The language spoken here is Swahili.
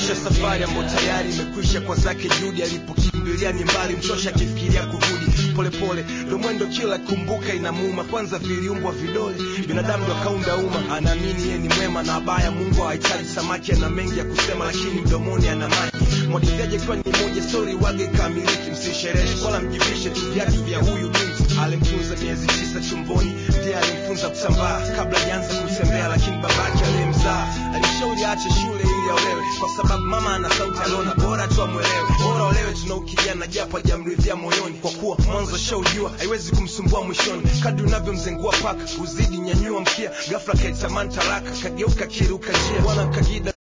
Kisha safari ambayo tayari imekwisha kwa zake juhudi, alipokimbilia ni mbali, mchosha akifikiria kurudi. Pole pole ndo mwendo kila kumbuka inamuuma, kwanza viliumbwa vidole binadamu ndo kaunda uma. Anaamini yeye ni mwema na abaya, Mungu hahitaji samaki, ana mengi ya kusema lakini mdomoni ana maji. Mwagizaje kwa ni moja story wage kamiliki, msisherehe wala mjivishe tu viatu vya huyu binti. Alimfunza miezi 9 tumboni, ndiye alimfunza kutambaa kabla hajaanza kutembea, lakini babake aliyemzaa alishauri aache shule ili aolewe, kwa sababu mama ana sauti alona bora tu amuelewe. Bora olewe tunaukijana japo hajamridhia moyoni, kwa kuwa mwanzo shaujua haiwezi kumsumbua mwishoni. Kadri unavyomzengua paka uzidi nyanyua mkia, ghafla kaitamani talaka, kageuka kiruka njia. Bwana kagida